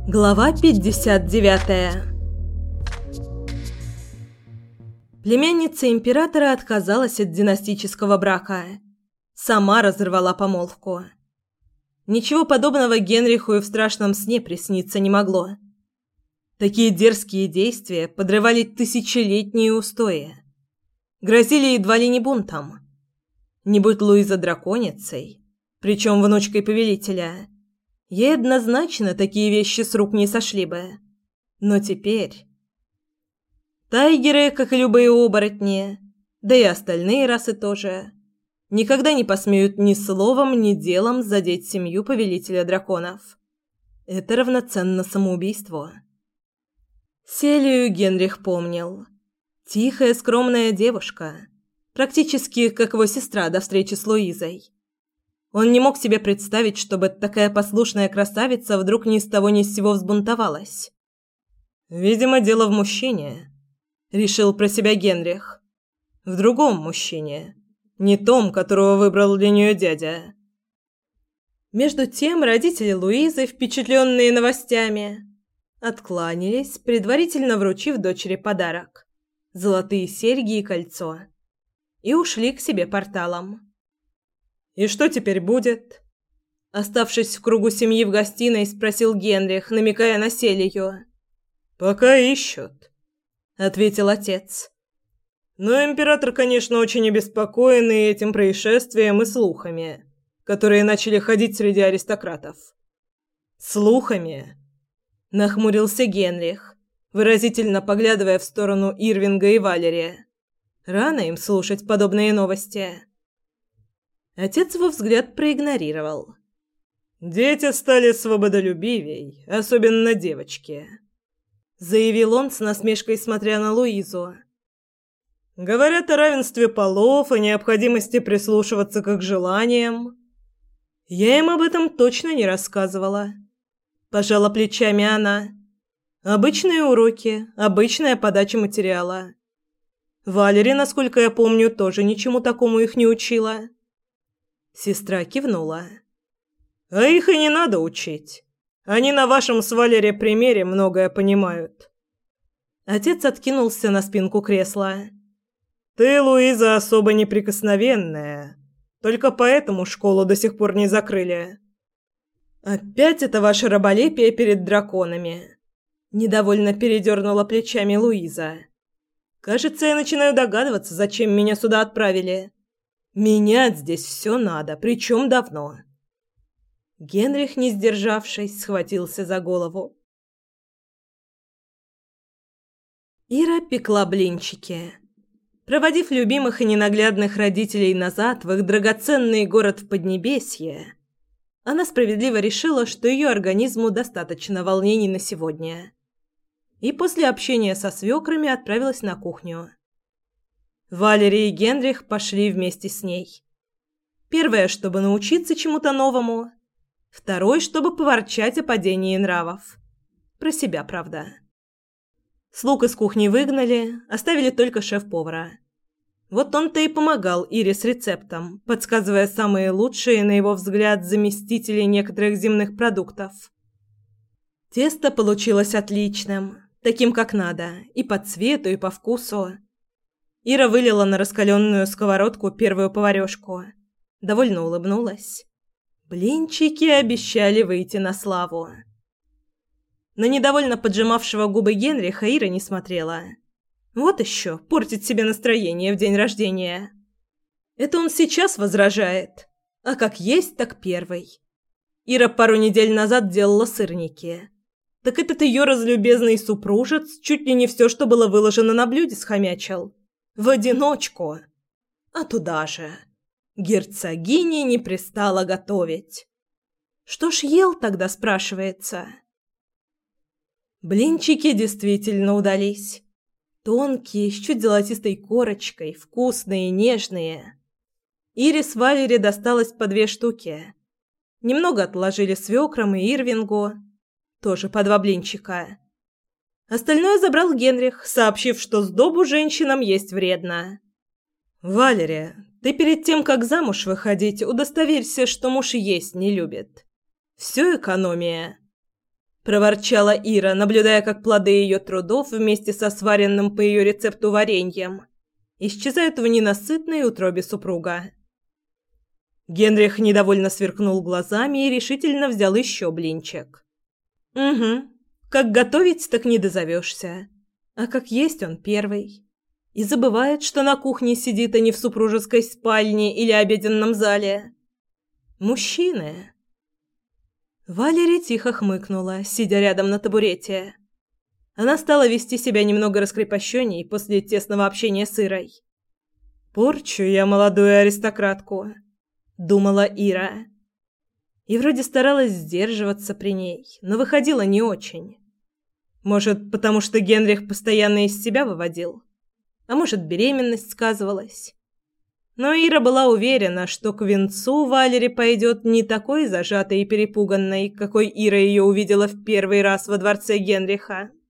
Глава 59. Племянница императора отказалась от династического брака. Сама разорвала помолвку. Ничего подобного Генриху и в страшном сне присниться не могло. Такие дерзкие действия подрывали тысячелетние устои. Грозили едва ли не бунтом. Не будь Луиза драконицей, причем внучкой повелителя, ей однозначно такие вещи с рук не сошли бы. Но теперь... Тайгеры, как и любые оборотни, да и остальные расы тоже, никогда не посмеют ни словом, ни делом задеть семью повелителя драконов. Это равноценно самоубийству. Селию Генрих помнил. Тихая, скромная девушка, практически как его сестра до встречи с Луизой. Он не мог себе представить, чтобы такая послушная красавица вдруг ни с того ни с сего взбунтовалась. «Видимо, дело в мужчине», — решил про себя Генрих. «В другом мужчине, не том, которого выбрал для нее дядя». Между тем родители Луизы, впечатленные новостями, откланялись, предварительно вручив дочери подарок – золотые серьги и кольцо, и ушли к себе порталом. «И что теперь будет?» Оставшись в кругу семьи в гостиной, спросил Генрих, намекая на Селию. «Пока ищут», — ответил отец. «Но император, конечно, очень обеспокоен и этим происшествием, и слухами, которые начали ходить среди аристократов». «Слухами?» — нахмурился Генрих, выразительно поглядывая в сторону Ирвинга и Валерия. «Рано им слушать подобные новости». Отец его взгляд проигнорировал. «Дети стали свободолюбивей, особенно девочки», — заявил он с насмешкой, смотря на Луизу. «Говорят о равенстве полов и необходимости прислушиваться к их желаниям. Я им об этом точно не рассказывала», — пожала плечами она. «Обычные уроки, обычная подача материала. Валерия, насколько я помню, тоже ничему такому их не учила». Сестра кивнула. «А их и не надо учить. Они на вашем с Валерией примере многое понимают». Отец откинулся на спинку кресла. «Ты, Луиза, особо неприкосновенная. Только поэтому школу до сих пор не закрыли». «Опять это ваше раболепие перед драконами?» Недовольно передернула плечами Луиза. «Кажется, я начинаю догадываться, зачем меня сюда отправили. Менять здесь все надо, причем давно». Генрих, не сдержавшись, схватился за голову. Ира пекла блинчики. Проводив любимых и ненаглядных родителей назад в их драгоценный город в Поднебесье, она справедливо решила, что ее организму достаточно волнений на сегодня. И после общения со свекрами отправилась на кухню. Валерия и Генрих пошли вместе с ней. Первое, чтобы научиться чему-то новому. Второй, чтобы поворчать о падении нравов. Про себя, правда. Слуг из кухни выгнали, оставили только шеф-повара. Вот он-то и помогал Ире с рецептом, подсказывая самые лучшие, на его взгляд, заместители некоторых земных продуктов. Тесто получилось отличным, таким как надо, и по цвету, и по вкусу. Ира вылила на раскаленную сковородку первую поварёшку. Довольно улыбнулась. Блинчики обещали выйти на славу. На недовольно поджимавшего губы Генриха Ира не смотрела. Вот еще, портить себе настроение в день рождения. Это он сейчас возражает. А как есть, так первый. Ира пару недель назад делала сырники. Так этот ее разлюбезный супружец чуть ли не все, что было выложено на блюде, схомячил. В одиночку. А туда же. Герцогине не пристало готовить. Что ж ел тогда, спрашивается? Блинчики действительно удались. Тонкие, с чуть золотистой корочкой, вкусные, нежные. Ире с Валерией досталось по 2 штуки. Немного отложили свекрам и Ирвингу. Тоже по 2 блинчика. Остальное забрал Генрих, сообщив, что сдобу женщинам есть вредно. «Валерия, ты перед тем, как замуж выходить, удостоверься, что муж есть не любит. Все экономия», проворчала Ира, наблюдая, как плоды ее трудов вместе со сваренным по ее рецепту вареньем исчезают в ненасытной утробе супруга. Генрих недовольно сверкнул глазами и решительно взял еще блинчик. «Угу. Как готовить, так не дозовешься. А как есть он первый. И забывает, что на кухне сидит, а не в супружеской спальне или обеденном зале. Мужчины». Валерия тихо хмыкнула, сидя рядом на табурете. Она стала вести себя немного раскрепощенней после тесного общения с Ирой. «Порчу я молодую аристократку», — думала Ира. И вроде старалась сдерживаться при ней, но выходила не очень. Может, потому что Генрих постоянно из себя выводил? А может, беременность сказывалась? Но Ира была уверена, что к венцу Валери пойдет не такой зажатой и перепуганной, какой Ира ее увидела в первый раз во дворце Генриха.